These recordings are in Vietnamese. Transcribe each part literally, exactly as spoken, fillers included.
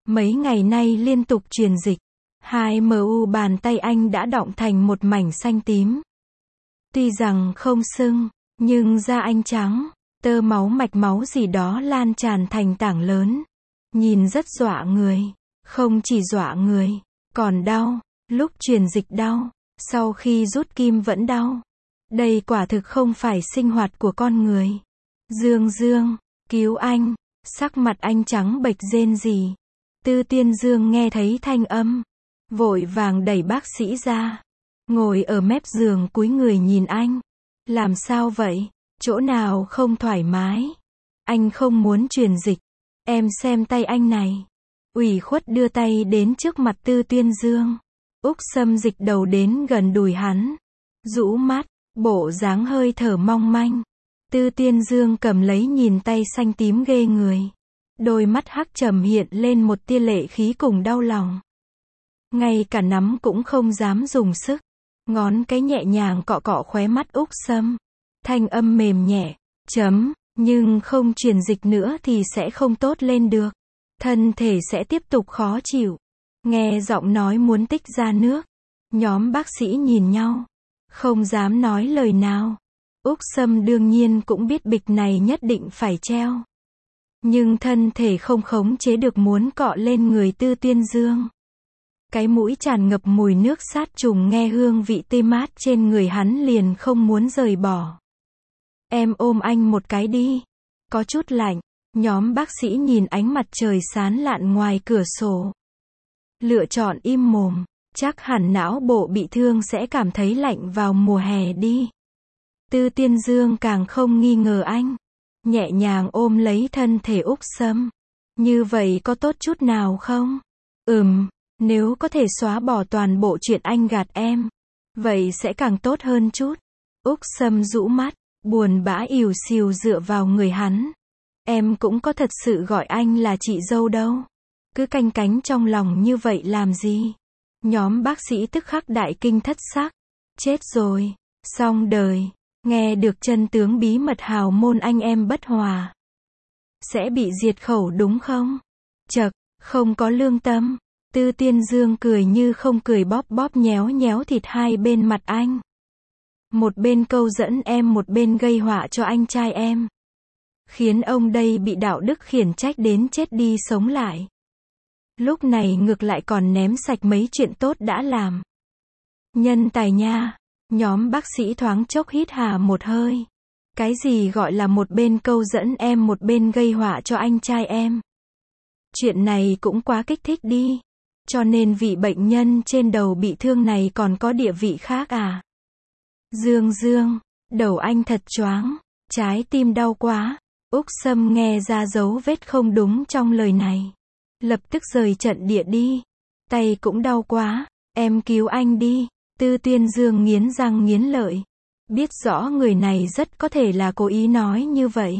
Mấy ngày nay liên tục truyền dịch. Hai mu bàn tay anh đã đọng thành một mảnh xanh tím. Tuy rằng không sưng, nhưng da anh trắng, tơ máu mạch máu gì đó lan tràn thành tảng lớn. Nhìn rất dọa người. Không chỉ dọa người, còn đau. Lúc truyền dịch đau, sau khi rút kim vẫn đau. Đây quả thực không phải sinh hoạt của con người. Dương Dương, cứu anh. Sắc mặt anh trắng bệch rên rỉ. Tư Tiên Dương nghe thấy thanh âm, vội vàng đẩy bác sĩ ra. Ngồi ở mép giường cúi người nhìn anh. Làm sao vậy? Chỗ nào không thoải mái? Anh không muốn truyền dịch. Em xem tay anh này. Ủy khuất đưa tay đến trước mặt Tư Tiên Dương. Úc Sâm dịch đầu đến gần đùi hắn. Rũ mắt, bộ dáng hơi thở mong manh. Tư Tiên Dương cầm lấy nhìn tay xanh tím ghê người. Đôi mắt hắc trầm hiện lên một tia lệ khí cùng đau lòng. Ngay cả nắm cũng không dám dùng sức. Ngón cái nhẹ nhàng cọ cọ khóe mắt Úc Sâm. Thanh âm mềm nhẹ. Chấm, nhưng không truyền dịch nữa thì sẽ không tốt lên được. Thân thể sẽ tiếp tục khó chịu. Nghe giọng nói muốn tích ra nước. Nhóm bác sĩ nhìn nhau. Không dám nói lời nào. Úc Sâm đương nhiên cũng biết bịch này nhất định phải treo. Nhưng thân thể không khống chế được muốn cọ lên người Tư Tiên Dương. Cái mũi tràn ngập mùi nước sát trùng nghe hương vị tê mát trên người hắn liền không muốn rời bỏ. Em ôm anh một cái đi. Có chút lạnh. Nhóm bác sĩ nhìn ánh mặt trời sáng lạn ngoài cửa sổ. Lựa chọn im mồm. Chắc hẳn não bộ bị thương sẽ cảm thấy lạnh vào mùa hè đi. Tư Tiên Dương càng không nghi ngờ anh. Nhẹ nhàng ôm lấy thân thể Úc Sâm. Như vậy có tốt chút nào không? Ừm, nếu có thể xóa bỏ toàn bộ chuyện anh gạt em, vậy sẽ càng tốt hơn chút. Úc Sâm rũ mắt, buồn bã ỉu xìu dựa vào người hắn. Em cũng có thật sự gọi anh là chị dâu đâu. Cứ canh cánh trong lòng như vậy làm gì? Nhóm bác sĩ tức khắc đại kinh thất sắc. Chết rồi. Xong đời. Nghe được chân tướng bí mật hào môn anh em bất hòa. Sẽ bị diệt khẩu đúng không? Chậc, không có lương tâm. Tư Tiên Dương cười như không cười bóp bóp nhéo nhéo thịt hai bên mặt anh. Một bên câu dẫn em một bên gây họa cho anh trai em. Khiến ông đây bị đạo đức khiển trách đến chết đi sống lại. Lúc này ngược lại còn ném sạch mấy chuyện tốt đã làm. Nhân tài nha. Nhóm bác sĩ thoáng chốc hít hà một hơi. Cái gì gọi là một bên câu dẫn em một bên gây họa cho anh trai em? Chuyện này cũng quá kích thích đi. Cho nên vị bệnh nhân trên đầu bị thương này còn có địa vị khác à? Dương Dương, đầu anh thật choáng, trái tim đau quá. Úc Sâm nghe ra dấu vết không đúng trong lời này. Lập tức rời trận địa đi. Tay cũng đau quá, em cứu anh đi. Tư Tiên Dương nghiến răng nghiến lợi. Biết rõ người này rất có thể là cố ý nói như vậy.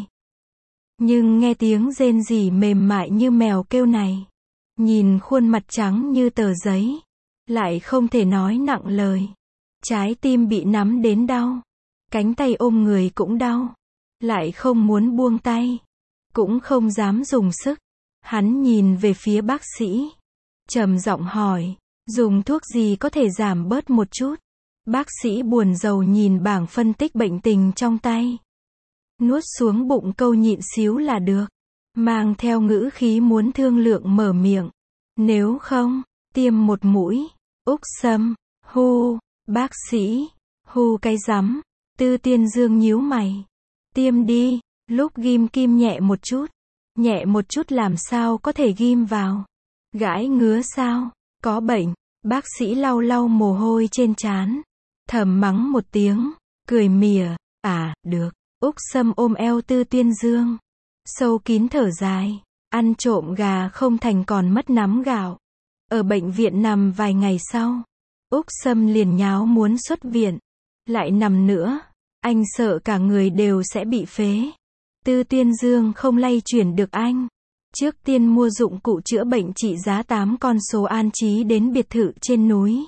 Nhưng nghe tiếng rên rỉ mềm mại như mèo kêu này. Nhìn khuôn mặt trắng như tờ giấy. Lại không thể nói nặng lời. Trái tim bị nắm đến đau. Cánh tay ôm người cũng đau. Lại không muốn buông tay. Cũng không dám dùng sức. Hắn nhìn về phía bác sĩ. Trầm giọng hỏi. Dùng thuốc gì có thể giảm bớt một chút? Bác sĩ buồn rầu nhìn bảng phân tích bệnh tình trong tay. Nuốt xuống bụng câu nhịn xíu là được. Mang theo ngữ khí muốn thương lượng mở miệng. Nếu không, tiêm một mũi. Úc Sâm, hu, bác sĩ, hu cái rắm. Tư Tiên Dương nhíu mày. Tiêm đi, lúc ghim kim nhẹ một chút. Nhẹ một chút làm sao có thể ghim vào? Gãi ngứa sao? Có bệnh. Bác sĩ lau lau mồ hôi trên trán. Thầm mắng một tiếng. Cười mỉa. À, được. Úc Sâm ôm eo Tư Tiên Dương. Sâu kín thở dài. Ăn trộm gà không thành còn mất nắm gạo. Ở bệnh viện nằm vài ngày sau. Úc Sâm liền nháo muốn xuất viện. Lại nằm nữa. Anh sợ cả người đều sẽ bị phế. Tư Tiên Dương không lay chuyển được anh. Trước tiên mua dụng cụ chữa bệnh trị giá tám con số an trí đến biệt thự trên núi.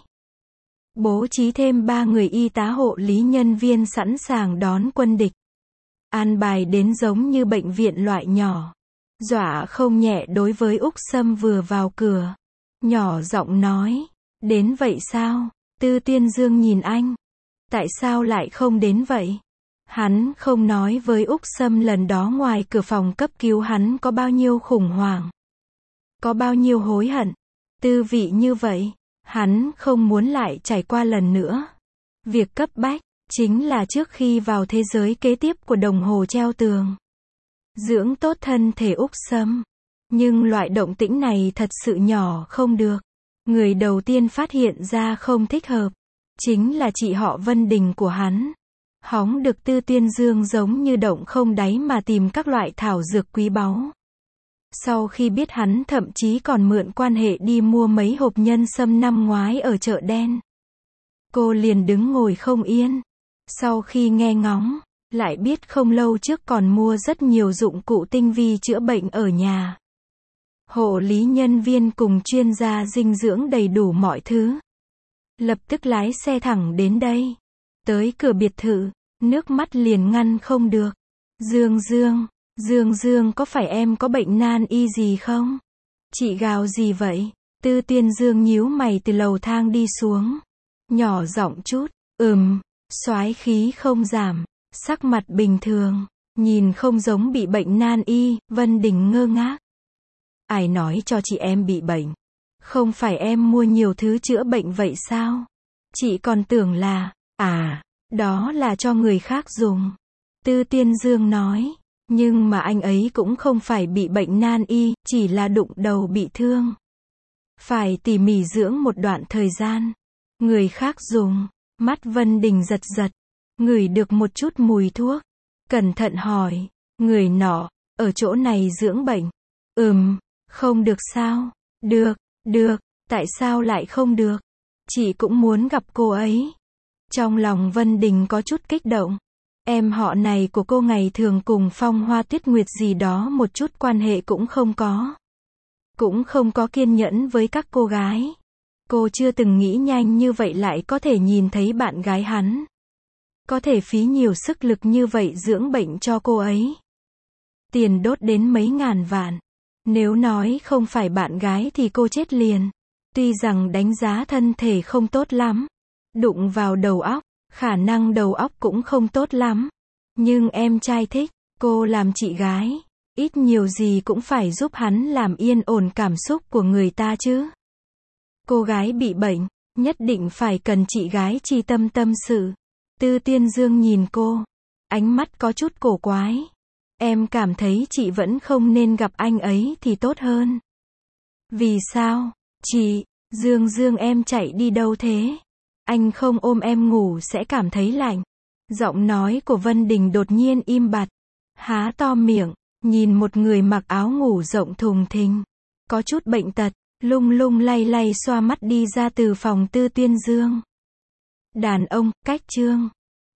Bố trí thêm ba người y tá hộ lý nhân viên sẵn sàng đón quân địch. An bài đến giống như bệnh viện loại nhỏ. dọa không nhẹ đối với Úc Sâm vừa vào cửa. Nhỏ giọng nói, đến vậy sao? Tư Tiên Dương nhìn anh. Tại sao lại không đến vậy? Hắn không nói với Úc Sâm lần đó ngoài cửa phòng cấp cứu hắn có bao nhiêu khủng hoảng. Có bao nhiêu hối hận. Tư vị như vậy, hắn không muốn lại trải qua lần nữa. Việc cấp bách, chính là trước khi vào thế giới kế tiếp của đồng hồ treo tường. Dưỡng tốt thân thể Úc Sâm. Nhưng loại động tĩnh này thật sự nhỏ không được. Người đầu tiên phát hiện ra không thích hợp, chính là chị họ Vân Đình của hắn. Hóng được Tư Tiên Dương giống như động không đáy mà tìm các loại thảo dược quý báu. Sau khi biết hắn thậm chí còn mượn quan hệ đi mua mấy hộp nhân sâm năm ngoái ở chợ đen. Cô liền đứng ngồi không yên. Sau khi nghe ngóng, lại biết không lâu trước còn mua rất nhiều dụng cụ tinh vi chữa bệnh ở nhà. Hộ lý nhân viên cùng chuyên gia dinh dưỡng đầy đủ mọi thứ. Lập tức lái xe thẳng đến đây. Tới cửa biệt thự, nước mắt liền ngăn không được. Dương Dương, Dương Dương có phải em có bệnh nan y gì không? Chị gào gì vậy? Tư Tiên Dương nhíu mày từ lầu thang đi xuống. Nhỏ giọng chút, ừm, soái khí không giảm, sắc mặt bình thường, nhìn không giống bị bệnh nan y. Vân Đình ngơ ngác. Ai nói cho chị em bị bệnh? Không phải em mua nhiều thứ chữa bệnh vậy sao? Chị còn tưởng là, à, đó là cho người khác dùng. Tư Tiên Dương nói, nhưng mà anh ấy cũng không phải bị bệnh nan y, chỉ là đụng đầu bị thương. Phải tỉ mỉ dưỡng một đoạn thời gian. Người khác dùng. Mắt Vân Đình giật giật. Ngửi được một chút mùi thuốc. Cẩn thận hỏi, người nọ, ở chỗ này dưỡng bệnh. Ừm, không được sao? Được, được, tại sao lại không được? Chị cũng muốn gặp cô ấy. Trong lòng Vân Đình có chút kích động. Em họ này của cô ngày thường cùng Phong Hoa Tuyết Nguyệt gì đó một chút quan hệ cũng không có. Cũng không có kiên nhẫn với các cô gái. Cô chưa từng nghĩ nhanh như vậy lại có thể nhìn thấy bạn gái hắn. Có thể phí nhiều sức lực như vậy dưỡng bệnh cho cô ấy. Tiền đốt đến mấy ngàn vạn. Nếu nói không phải bạn gái thì cô chết liền. Tuy rằng đánh giá thân thể không tốt lắm. Đụng vào đầu óc, khả năng đầu óc cũng không tốt lắm. Nhưng em trai thích, cô làm chị gái. Ít nhiều gì cũng phải giúp hắn làm yên ổn cảm xúc của người ta chứ. Cô gái bị bệnh, nhất định phải cần chị gái chi tâm tâm sự. Tư Tiên Dương nhìn cô. Ánh mắt có chút cổ quái. Em cảm thấy chị vẫn không nên gặp anh ấy thì tốt hơn. Vì sao? Chị, Dương Dương em chạy đi đâu thế? Anh không ôm em ngủ sẽ cảm thấy lạnh. Giọng nói của Vân Đình đột nhiên im bặt. Há to miệng, nhìn một người mặc áo ngủ rộng thùng thình. Có chút bệnh tật, lung lung lay lay xoa mắt đi ra từ phòng Tư Tiên Dương. Đàn ông, cách chương.